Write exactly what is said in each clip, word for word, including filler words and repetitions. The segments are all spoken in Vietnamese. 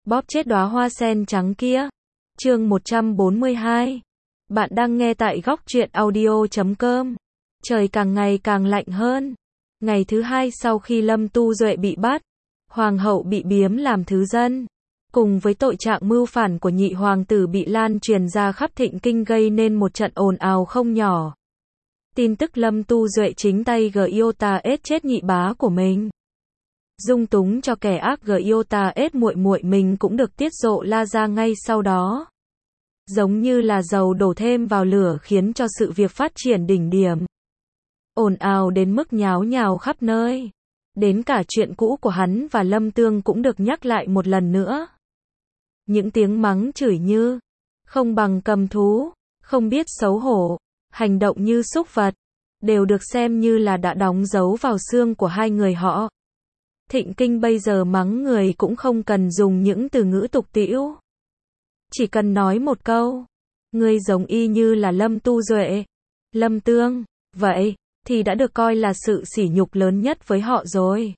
bóp chết đóa hoa sen trắng kia. Chương một trăm bốn mươi hai. Bạn đang nghe tại góc truyện audio chấm com. Trời càng ngày càng lạnh hơn. Ngày thứ hai sau khi Lâm Tu Duệ bị bắt, hoàng hậu bị biếm làm thứ dân, cùng với tội trạng mưu phản của nhị hoàng tử bị lan truyền ra khắp Thịnh Kinh gây nên một trận ồn ào không nhỏ. Tin tức Lâm Tu Duệ chính tay Giota ết chết nhị bá của mình, dung túng cho kẻ ác Giota ết muội muội mình cũng được tiết lộ la ra ngay sau đó. Giống như là dầu đổ thêm vào lửa khiến cho sự việc phát triển đỉnh điểm. Ồn ào đến mức nháo nhào khắp nơi. Đến cả chuyện cũ của hắn và Lâm Tương cũng được nhắc lại một lần nữa. Những tiếng mắng chửi như không bằng cầm thú, không biết xấu hổ, hành động như súc vật, đều được xem như là đã đóng dấu vào xương của hai người họ. Thịnh Kinh bây giờ mắng người cũng không cần dùng những từ ngữ tục tĩu. Chỉ cần nói một câu, ngươi giống y như là Lâm Tu Duệ, Lâm Tương, vậy thì đã được coi là sự sỉ nhục lớn nhất với họ rồi.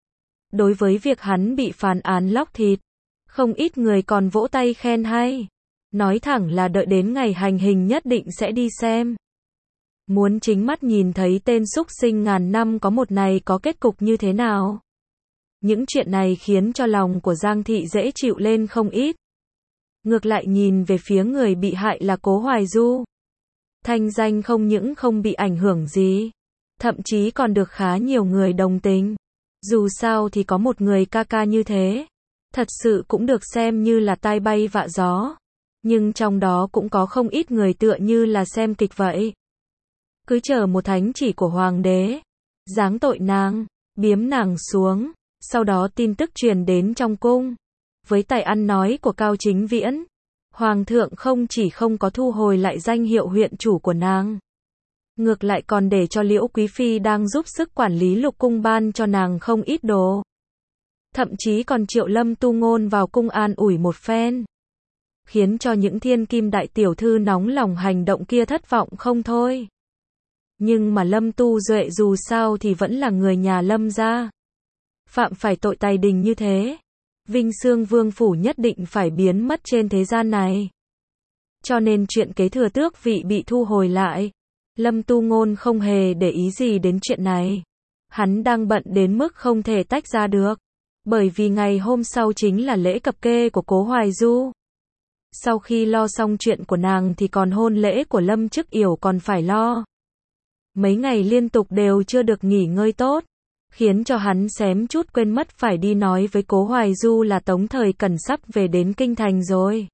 Đối với việc hắn bị phán án lóc thịt, không ít người còn vỗ tay khen hay, nói thẳng là đợi đến ngày hành hình nhất định sẽ đi xem. Muốn chính mắt nhìn thấy tên súc sinh ngàn năm có một này có kết cục như thế nào. Những chuyện này khiến cho lòng của Giang Thị dễ chịu lên không ít. Ngược lại nhìn về phía người bị hại là Cố Hoài Du, thanh danh không những không bị ảnh hưởng gì, thậm chí còn được khá nhiều người đồng tình. Dù sao thì có một người ca ca như thế, thật sự cũng được xem như là tai bay vạ gió. Nhưng trong đó cũng có không ít người tựa như là xem kịch vậy. Cứ chờ một thánh chỉ của hoàng đế, giáng tội nàng, biếm nàng xuống, sau đó tin tức truyền đến trong cung. Với tài ăn nói của Cao Chính Viễn, hoàng thượng không chỉ không có thu hồi lại danh hiệu huyện chủ của nàng, ngược lại còn để cho Liễu Quý Phi đang giúp sức quản lý lục cung ban cho nàng không ít đồ. Thậm chí còn triệu Lâm Tu Ngôn vào cung an ủi một phen, khiến cho những thiên kim đại tiểu thư nóng lòng hành động kia thất vọng không thôi. Nhưng mà Lâm Tu Duệ dù sao thì vẫn là người nhà Lâm gia, phạm phải tội tài đình như thế, Vinh Xương Vương phủ nhất định phải biến mất trên thế gian này. Cho nên chuyện kế thừa tước vị bị thu hồi lại, Lâm Tu Ngôn không hề để ý gì đến chuyện này. Hắn đang bận đến mức không thể tách ra được, bởi vì ngày hôm sau chính là lễ cập kê của Cố Hoài Du. Sau khi lo xong chuyện của nàng thì còn hôn lễ của Lâm Chức Yểu còn phải lo. Mấy ngày liên tục đều chưa được nghỉ ngơi tốt, khiến cho hắn xém chút quên mất phải đi nói với Cố Hoài Du là Tống Thời Cẩn sắp về đến kinh thành rồi.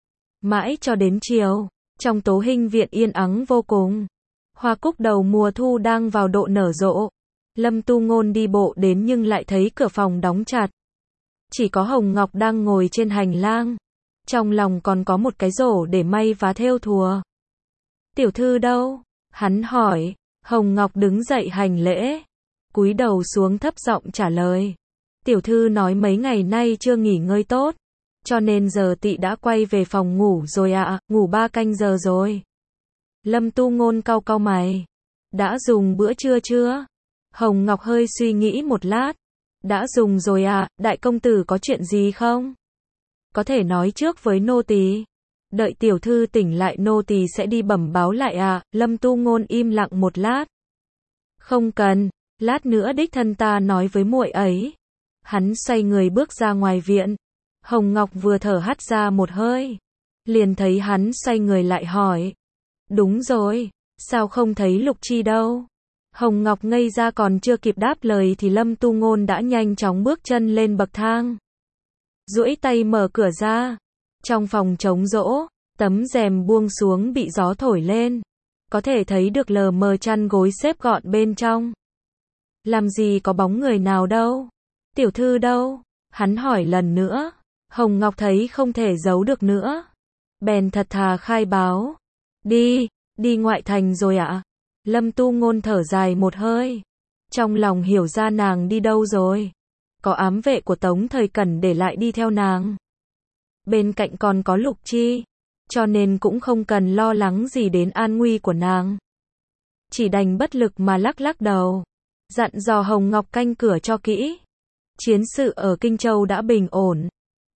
Mãi cho đến chiều, trong Tố Hinh viện yên ắng vô cùng. Hoa cúc đầu mùa thu đang vào độ nở rộ. Lâm Tu Ngôn đi bộ đến nhưng lại thấy cửa phòng đóng chặt. Chỉ có Hồng Ngọc đang ngồi trên hành lang. Trong lòng còn có một cái rổ để may vá thêu thùa. Tiểu thư đâu? Hắn hỏi. Hồng Ngọc đứng dậy hành lễ, cúi đầu xuống thấp giọng trả lời. Tiểu thư nói mấy ngày nay chưa nghỉ ngơi tốt, cho nên giờ tị đã quay về phòng ngủ rồi ạ, à, ngủ ba canh giờ rồi. Lâm Tu Ngôn cau cau mày. Đã dùng bữa trưa chưa? Hồng Ngọc hơi suy nghĩ một lát. Đã dùng rồi ạ, à, đại công tử có chuyện gì không? Có thể nói trước với nô tỳ. Đợi tiểu thư tỉnh lại nô tỳ sẽ đi bẩm báo lại ạ. À. Lâm Tu Ngôn im lặng một lát. Không cần, lát nữa đích thân ta nói với muội ấy. Hắn xoay người bước ra ngoài viện. Hồng Ngọc vừa thở hắt ra một hơi, liền thấy hắn xoay người lại hỏi. Đúng rồi, sao không thấy Lục Chi đâu? Hồng Ngọc ngây ra còn chưa kịp đáp lời thì Lâm Tu Ngôn đã nhanh chóng bước chân lên bậc thang, duỗi tay mở cửa ra. Trong phòng trống rỗng, tấm rèm buông xuống bị gió thổi lên, có thể thấy được lờ mờ chăn gối xếp gọn bên trong. Làm gì có bóng người nào đâu? Tiểu thư đâu? Hắn hỏi lần nữa. Hồng Ngọc thấy không thể giấu được nữa, bèn thật thà khai báo. Đi, đi ngoại thành rồi ạ. À? Lâm Tu Ngôn thở dài một hơi, trong lòng hiểu ra nàng đi đâu rồi. Có ám vệ của Tống Thời Cẩn để lại đi theo nàng. Bên cạnh còn có Lục Chi, cho nên cũng không cần lo lắng gì đến an nguy của nàng. Chỉ đành bất lực mà lắc lắc đầu, dặn dò Hồng Ngọc canh cửa cho kỹ. Chiến sự ở Kinh Châu đã bình ổn,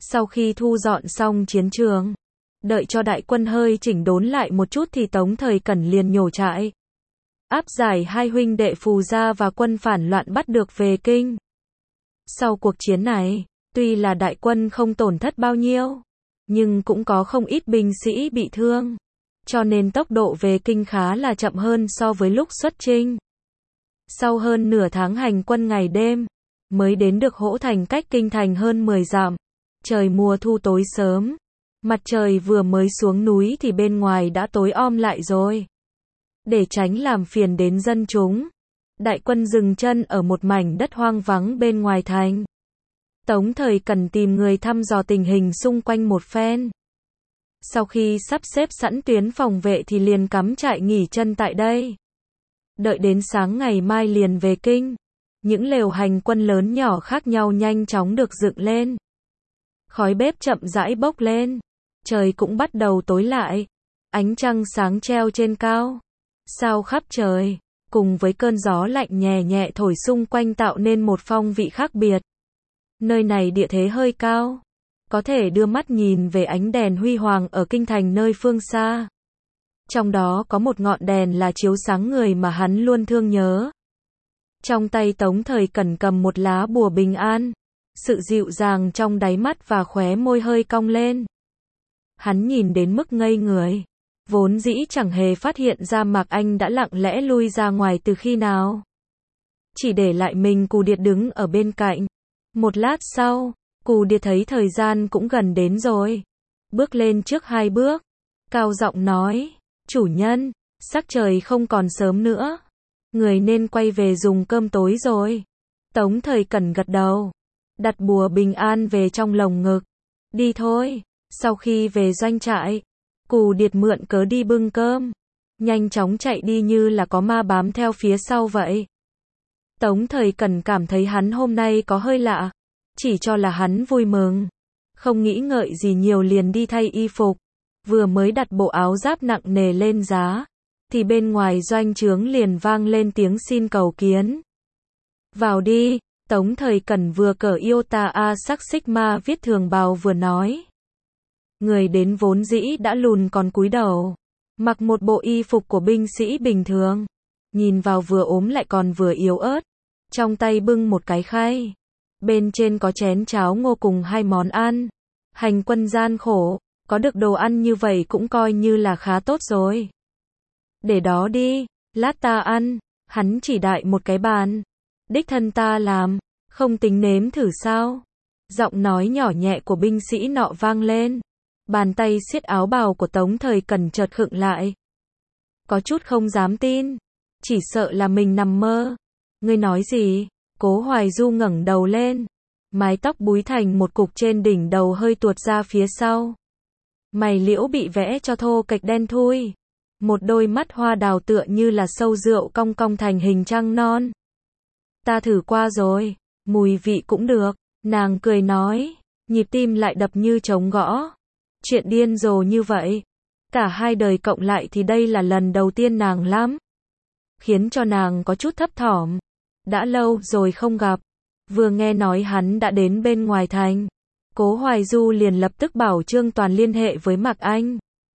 Sau khi thu dọn xong chiến trường, đợi cho đại quân hơi chỉnh đốn lại một chút thì Tống Thời Cẩn liền nhổ trại. Áp giải hai huynh đệ Phù Gia và quân phản loạn bắt được về kinh. Sau cuộc chiến này, tuy là đại quân không tổn thất bao nhiêu, nhưng cũng có không ít binh sĩ bị thương. Cho nên tốc độ về kinh khá là chậm hơn so với lúc xuất chinh. Sau hơn nửa tháng hành quân ngày đêm, mới đến được Hỗ Thành cách kinh thành hơn mười dặm. Trời mùa thu tối sớm. Mặt trời vừa mới xuống núi thì bên ngoài đã tối om lại rồi. Để tránh làm phiền đến dân chúng, đại quân dừng chân ở một mảnh đất hoang vắng bên ngoài thành. Tống Thời Cẩn tìm người thăm dò tình hình xung quanh một phen. Sau khi sắp xếp sẵn tuyến phòng vệ thì liền cắm trại nghỉ chân tại đây. Đợi đến sáng ngày mai liền về kinh. Những lều hành quân lớn nhỏ khác nhau nhanh chóng được dựng lên. Khói bếp chậm rãi bốc lên. Trời cũng bắt đầu tối lại. Ánh trăng sáng treo trên cao. Sao khắp trời, cùng với cơn gió lạnh nhẹ nhẹ thổi xung quanh tạo nên một phong vị khác biệt. Nơi này địa thế hơi cao, có thể đưa mắt nhìn về ánh đèn huy hoàng ở kinh thành nơi phương xa. Trong đó có một ngọn đèn là chiếu sáng người mà hắn luôn thương nhớ. Trong tay Tống Thời Cẩn cầm một lá bùa bình an, sự dịu dàng trong đáy mắt và khóe môi hơi cong lên. Hắn nhìn đến mức ngây người. Vốn dĩ chẳng hề phát hiện ra Mạc Anh đã lặng lẽ lui ra ngoài từ khi nào. Chỉ để lại mình Cù Điệt đứng ở bên cạnh. Một lát sau, Cù Điệt thấy thời gian cũng gần đến rồi. Bước lên trước hai bước. Cao giọng nói, chủ nhân, sắc trời không còn sớm nữa. Người nên quay về dùng cơm tối rồi. Tống Thời Cẩn gật đầu. Đặt bùa bình an về trong lồng ngực. Đi thôi. Sau khi về doanh trại, Cù Điệt mượn cớ đi bưng cơm. Nhanh chóng chạy đi như là có ma bám theo phía sau vậy. Tống Thời Cẩn cảm thấy hắn hôm nay có hơi lạ. Chỉ cho là hắn vui mừng. Không nghĩ ngợi gì nhiều liền đi thay y phục. Vừa mới đặt bộ áo giáp nặng nề lên giá. Thì bên ngoài doanh trướng liền vang lên tiếng xin cầu kiến. Vào đi. Tống Thời Cẩn vừa cởi Iota A sắc Sigma viết thường bào vừa nói. Người đến vốn dĩ đã lùn còn cúi đầu. Mặc một bộ y phục của binh sĩ bình thường. Nhìn vào vừa ốm lại còn vừa yếu ớt. Trong tay bưng một cái khay. Bên trên có chén cháo ngô cùng hai món ăn. Hành quân gian khổ. Có được đồ ăn như vậy cũng coi như là khá tốt rồi. Để đó đi. Lát ta ăn. Hắn chỉ đại một cái bàn. Đích thân ta làm. Không tính nếm thử sao. Giọng nói nhỏ nhẹ của binh sĩ nọ vang lên. Bàn tay siết áo bào của Tống Thời Cẩn chợt khựng lại. Có chút không dám tin. Chỉ sợ là mình nằm mơ. Ngươi nói gì? Cố Hoài Du ngẩng đầu lên. Mái tóc búi thành một cục trên đỉnh đầu hơi tuột ra phía sau. Mày liễu bị vẽ cho thô kệch đen thui. Một đôi mắt hoa đào tựa như là sâu rượu cong cong thành hình trăng non. Ta thử qua rồi. Mùi vị cũng được. Nàng cười nói. Nhịp tim lại đập như trống gõ. Chuyện điên rồ như vậy. Cả hai đời cộng lại thì đây là lần đầu tiên nàng lắm. Khiến cho nàng có chút thấp thỏm. Đã lâu rồi không gặp. Vừa nghe nói hắn đã đến bên ngoài thành. Cố Hoài Du liền lập tức bảo Trương Toàn liên hệ với Mạc Anh.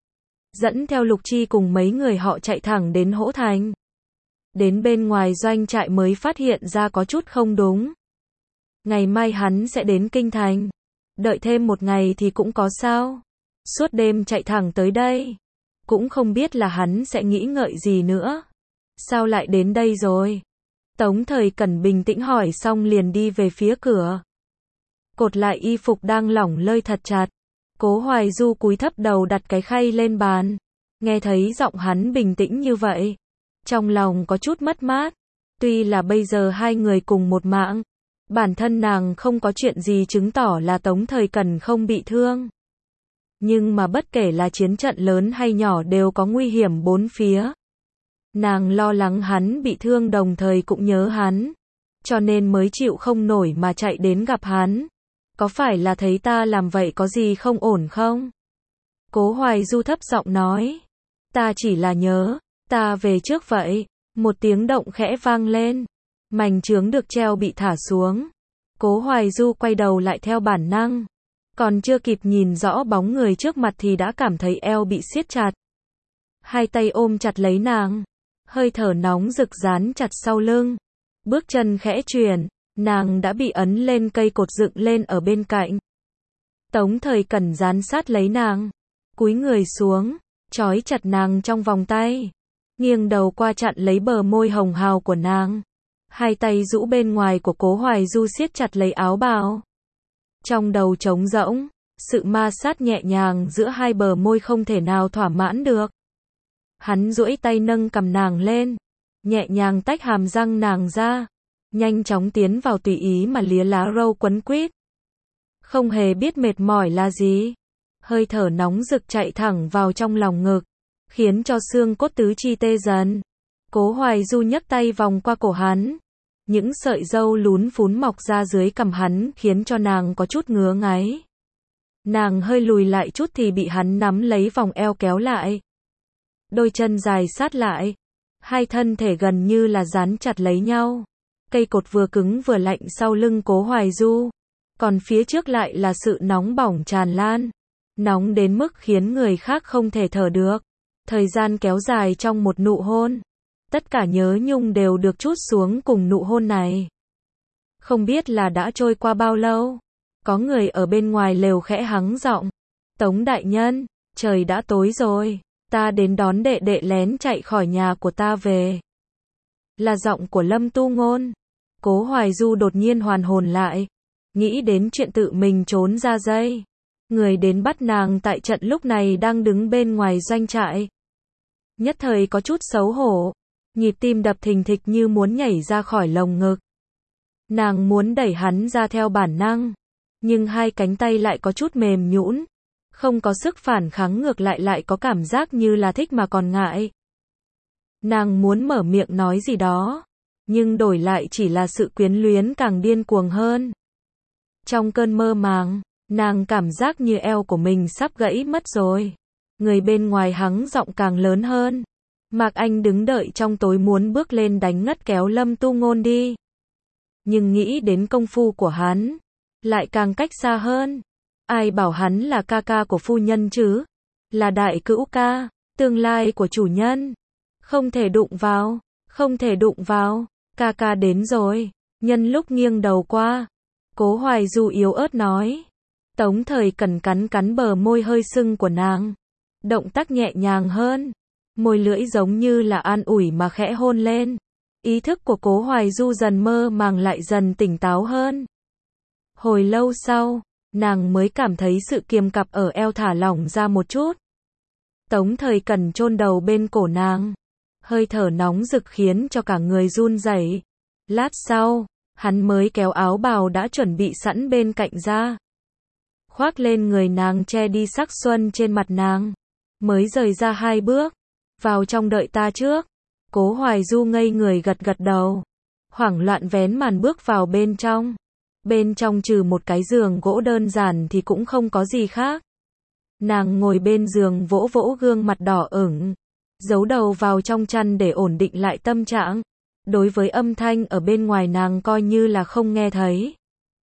Dẫn theo Lục Chi cùng mấy người họ chạy thẳng đến Hỗ Thành. Đến bên ngoài doanh trại mới phát hiện ra có chút không đúng. Ngày mai hắn sẽ đến kinh thành. Đợi thêm một ngày thì cũng có sao. Suốt đêm chạy thẳng tới đây. Cũng không biết là hắn sẽ nghĩ ngợi gì nữa. Sao lại đến đây rồi? Tống Thời Cẩn bình tĩnh hỏi xong liền đi về phía cửa. Cột lại y phục đang lỏng lơi thật chặt. Cố Hoài Du cúi thấp đầu đặt cái khay lên bàn. Nghe thấy giọng hắn bình tĩnh như vậy. Trong lòng có chút mất mát. Tuy là bây giờ hai người cùng một mạng. Bản thân nàng không có chuyện gì chứng tỏ là Tống Thời Cẩn không bị thương. Nhưng mà bất kể là chiến trận lớn hay nhỏ đều có nguy hiểm bốn phía. Nàng lo lắng hắn bị thương đồng thời cũng nhớ hắn. Cho nên mới chịu không nổi mà chạy đến gặp hắn. Có phải là thấy ta làm vậy có gì không ổn không? Cố Hoài Du thấp giọng nói. Ta chỉ là nhớ. Ta về trước vậy. Một tiếng động khẽ vang lên. Mành chướng được treo bị thả xuống. Cố Hoài Du quay đầu lại theo bản năng. Còn chưa kịp nhìn rõ bóng người trước mặt thì đã cảm thấy eo bị siết chặt. Hai tay ôm chặt lấy nàng. Hơi thở nóng rực dán chặt sau lưng. Bước chân khẽ chuyển, nàng đã bị ấn lên cây cột dựng lên ở bên cạnh. Tống Thời Cẩn dán sát lấy nàng, cúi người xuống, trói chặt nàng trong vòng tay, nghiêng đầu qua chặn lấy bờ môi hồng hào của nàng. Hai tay rũ bên ngoài của Cố Hoài Du siết chặt lấy áo bào. Trong đầu trống rỗng, sự ma sát nhẹ nhàng giữa hai bờ môi không thể nào thỏa mãn được. Hắn duỗi tay nâng cằm nàng lên, nhẹ nhàng tách hàm răng nàng ra, nhanh chóng tiến vào tùy ý mà lía lá râu quấn quýt. Không hề biết mệt mỏi là gì. Hơi thở nóng rực chạy thẳng vào trong lòng ngực, khiến cho xương cốt tứ chi tê dần. Cố Hoài Du nhấc tay vòng qua cổ hắn. Những sợi râu lún phún mọc ra dưới cằm hắn khiến cho nàng có chút ngứa ngáy. Nàng hơi lùi lại chút thì bị hắn nắm lấy vòng eo kéo lại. Đôi chân dài sát lại. Hai thân thể gần như là dán chặt lấy nhau. Cây cột vừa cứng vừa lạnh sau lưng Cố Hoài Du. Còn phía trước lại là sự nóng bỏng tràn lan. Nóng đến mức khiến người khác không thể thở được. Thời gian kéo dài trong một nụ hôn. Tất cả nhớ nhung đều được trút xuống cùng nụ hôn này. Không biết là đã trôi qua bao lâu. Có người ở bên ngoài lều khẽ hắng giọng. Tống đại nhân, trời đã tối rồi. Ta đến đón đệ đệ lén chạy khỏi nhà của ta về. Là giọng của Lâm Tu Ngôn. Cố Hoài Du đột nhiên hoàn hồn lại. Nghĩ đến chuyện tự mình trốn ra dây. Người đến bắt nàng tại trận lúc này đang đứng bên ngoài doanh trại. Nhất thời có chút xấu hổ. Nhịp tim đập thình thịch như muốn nhảy ra khỏi lồng ngực. Nàng muốn đẩy hắn ra theo bản năng. Nhưng hai cánh tay lại có chút mềm nhũn. Không có sức phản kháng, ngược lại lại có cảm giác như là thích mà còn ngại. Nàng muốn mở miệng nói gì đó. Nhưng đổi lại chỉ là sự quyến luyến càng điên cuồng hơn. Trong cơn mơ màng, nàng cảm giác như eo của mình sắp gãy mất rồi. Người bên ngoài hắng giọng càng lớn hơn. Mạc Anh đứng đợi trong tối muốn bước lên đánh ngất kéo Lâm Tu Ngôn đi. Nhưng nghĩ đến công phu của hắn, lại càng cách xa hơn. Ai bảo hắn là ca ca của phu nhân chứ? Là đại cữu ca, tương lai của chủ nhân. Không thể đụng vào, không thể đụng vào. Ca ca đến rồi. Nhân lúc nghiêng đầu qua, Cố Hoài Du yếu ớt nói. Tống Thời Cẩn cắn cắn bờ môi hơi sưng của nàng. Động tác nhẹ nhàng hơn. Môi lưỡi giống như là an ủi mà khẽ hôn lên. Ý thức của Cố Hoài Du dần mơ màng lại dần tỉnh táo hơn. Hồi lâu sau, nàng mới cảm thấy sự kiềm cặp ở eo thả lỏng ra một chút. Tống Thời Cẩn chôn đầu bên cổ nàng. Hơi thở nóng rực khiến cho cả người run rẩy. Lát sau, hắn mới kéo áo bào đã chuẩn bị sẵn bên cạnh ra. Khoác lên người nàng che đi sắc xuân trên mặt nàng. Mới rời ra hai bước. Vào trong đợi ta trước. Cố Hoài Du ngây người gật gật đầu. Hoảng loạn vén màn bước vào bên trong. Bên trong trừ một cái giường gỗ đơn giản thì cũng không có gì khác. Nàng ngồi bên giường vỗ vỗ gương mặt đỏ ửng. Giấu đầu vào trong chăn để ổn định lại tâm trạng. Đối với âm thanh ở bên ngoài nàng coi như là không nghe thấy.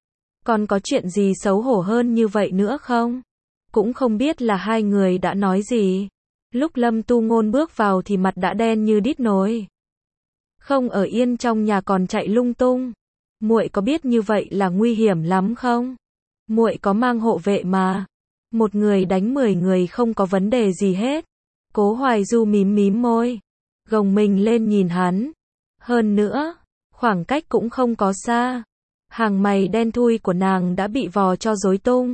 Còn có chuyện gì xấu hổ hơn như vậy nữa không? Cũng không biết là hai người đã nói gì. Lúc Lâm Tu Ngôn bước vào thì mặt đã đen như đít nồi. Không ở yên trong nhà còn chạy lung tung. Muội có biết như vậy là nguy hiểm lắm không? Muội có mang hộ vệ mà. Một người đánh mười người không có vấn đề gì hết. Cố Hoài Du mím mím môi. Gồng mình lên nhìn hắn. Hơn nữa, khoảng cách cũng không có xa. Hàng mày đen thui của nàng đã bị vò cho rối tung.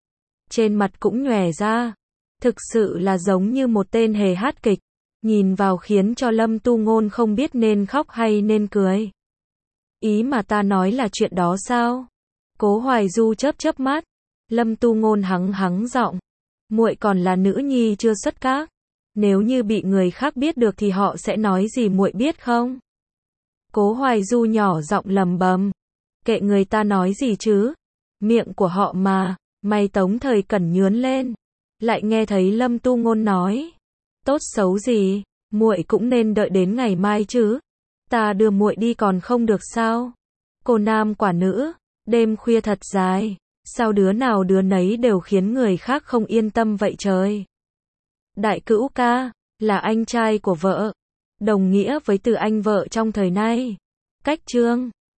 Trên mặt cũng nhòe ra. Thực sự là giống như một tên hề hát kịch. Nhìn vào khiến cho Lâm Tu Ngôn không biết nên khóc hay nên cười. Ý mà ta nói là chuyện đó sao? Cố Hoài Du chớp chớp mắt. Lâm Tu Ngôn hắng hắng giọng. Muội còn là nữ nhi chưa xuất các. Nếu như bị người khác biết được thì họ sẽ nói gì muội biết không? Cố Hoài Du nhỏ giọng lầm bầm. Kệ người ta nói gì chứ? Miệng của họ mà. Mày Tống Thời Cẩn nhướn lên. Lại nghe thấy Lâm Tu Ngôn nói. Tốt xấu gì, muội cũng nên đợi đến ngày mai chứ. Ta đưa muội đi còn không được sao? Cô nam quả nữ, đêm khuya thật dài. Sao đứa nào đứa nấy đều khiến người khác không yên tâm vậy trời? Đại cữu ca, là anh trai của vợ, đồng nghĩa với từ anh vợ trong thời nay. Cách chương